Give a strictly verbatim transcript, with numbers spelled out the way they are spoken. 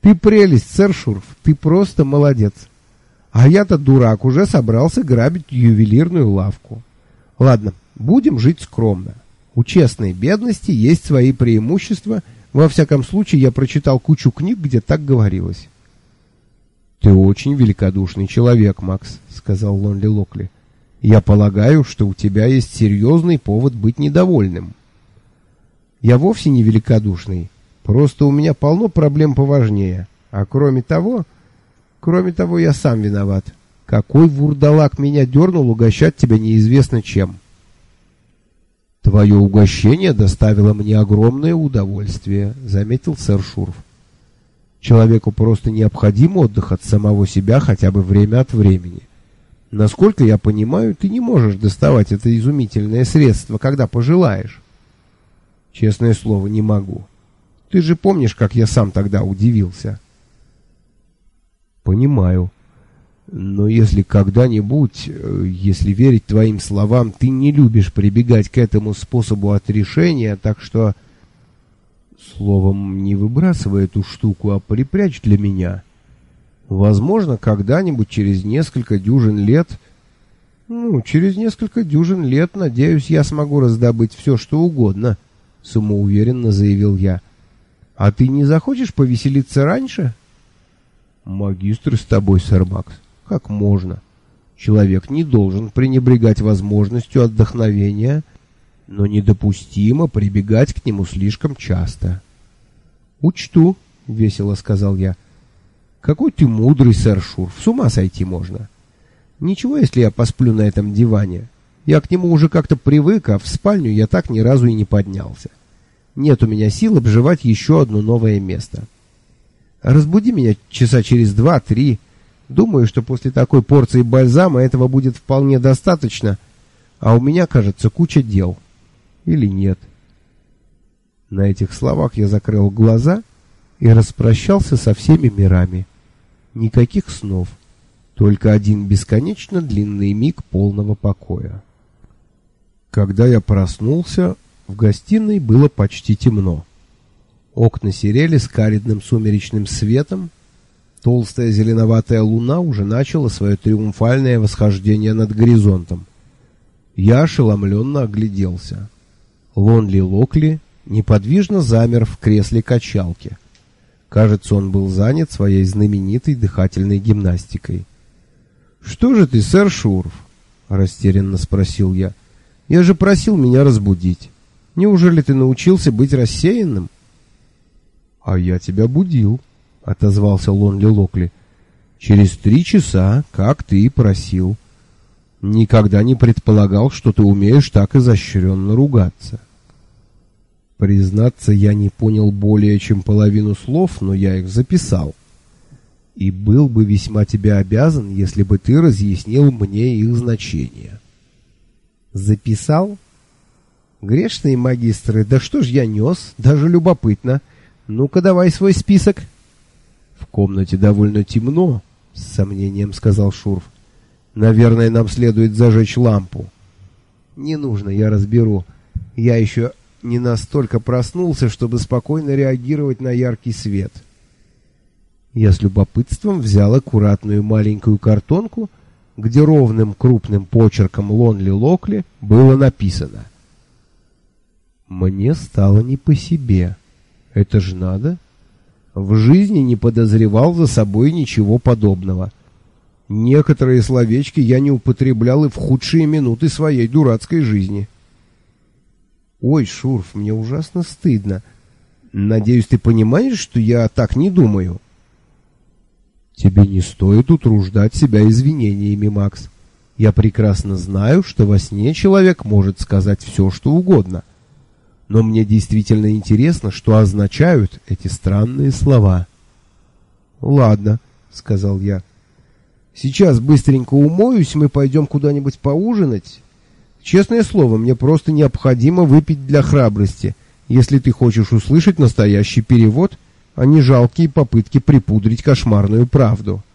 Ты прелесть, сэр Шурф, ты просто молодец. А я-то дурак, уже собрался грабить ювелирную лавку. Ладно, будем жить скромно. У честной бедности есть свои преимущества. Во всяком случае, я прочитал кучу книг, где так говорилось. «Ты очень великодушный человек, Макс», — сказал Лонли Локли. «Я полагаю, что у тебя есть серьезный повод быть недовольным». «Я вовсе не великодушный. Просто у меня полно проблем поважнее. А кроме того... Кроме того, я сам виноват. Какой вурдалак меня дернул угощать тебя неизвестно чем». «Твое угощение доставило мне огромное удовольствие», — заметил сэр Шурф. «Человеку просто необходим отдых от самого себя хотя бы время от времени. Насколько я понимаю, ты не можешь доставать это изумительное средство, когда пожелаешь». «Честное слово, не могу. Ты же помнишь, как я сам тогда удивился?» «Понимаю. Но если когда-нибудь, если верить твоим словам, ты не любишь прибегать к этому способу отрешения, так что, словом, не выбрасывай эту штуку, а припрячь для меня. Возможно, когда-нибудь через несколько дюжин лет, ну, через несколько дюжин лет, надеюсь, я смогу раздобыть все, что угодно», — самоуверенно заявил я. «А ты не захочешь повеселиться раньше?» «Магистр с тобой, сэр Макс. Как можно? Человек не должен пренебрегать возможностью отдохновения, но недопустимо прибегать к нему слишком часто». «Учту», — весело сказал я. «Какой ты мудрый, сэр Шурф, с ума сойти можно. Ничего, если я посплю на этом диване. Я к нему уже как-то привык, а в спальню я так ни разу и не поднялся. Нет у меня сил обживать еще одно новое место. Разбуди меня часа через два-три. Думаю, что после такой порции бальзама этого будет вполне достаточно, а у меня, кажется, куча дел. Или нет?» На этих словах я закрыл глаза и распрощался со всеми мирами. Никаких снов, только один бесконечно длинный миг полного покоя. Когда я проснулся, в гостиной было почти темно. Окна серели с каридным сумеречным светом. Толстая зеленоватая луна уже начала свое триумфальное восхождение над горизонтом. Я ошеломленно огляделся. Лонли Локли неподвижно замер в кресле качалки. Кажется, он был занят своей знаменитой дыхательной гимнастикой. «Что же ты, сэр Шурф?» — растерянно спросил я. «Я же просил меня разбудить. Неужели ты научился быть рассеянным?» «А я тебя будил», — отозвался Лонли Локли. «Через три часа, как ты и просил. Никогда не предполагал, что ты умеешь так изощренно ругаться». Признаться, я не понял более чем половину слов, но я их записал. И был бы весьма тебе обязан, если бы ты разъяснил мне их значение. Записал? Грешные магистры, да что ж я нес, даже любопытно. Ну-ка давай свой список. В комнате довольно темно, с сомнением сказал Шурф. Наверное, нам следует зажечь лампу. Не нужно, я разберу. Я еще не настолько проснулся, чтобы спокойно реагировать на яркий свет. Я с любопытством взял аккуратную маленькую картонку, где ровным крупным почерком Лонли Локли было написано: «Мне стало не по себе. Это ж надо. В жизни не подозревал за собой ничего подобного. Некоторые словечки я не употреблял и в худшие минуты своей дурацкой жизни». «Ой, Шурф, мне ужасно стыдно. Надеюсь, ты понимаешь, что я так не думаю?» «Тебе не стоит утруждать себя извинениями, Макс. Я прекрасно знаю, что во сне человек может сказать все, что угодно. Но мне действительно интересно, что означают эти странные слова». «Ладно», — сказал я. «Сейчас быстренько умоюсь, мы пойдем куда-нибудь поужинать. Честное слово, мне просто необходимо выпить для храбрости, если ты хочешь услышать настоящий перевод, а не жалкие попытки припудрить кошмарную правду».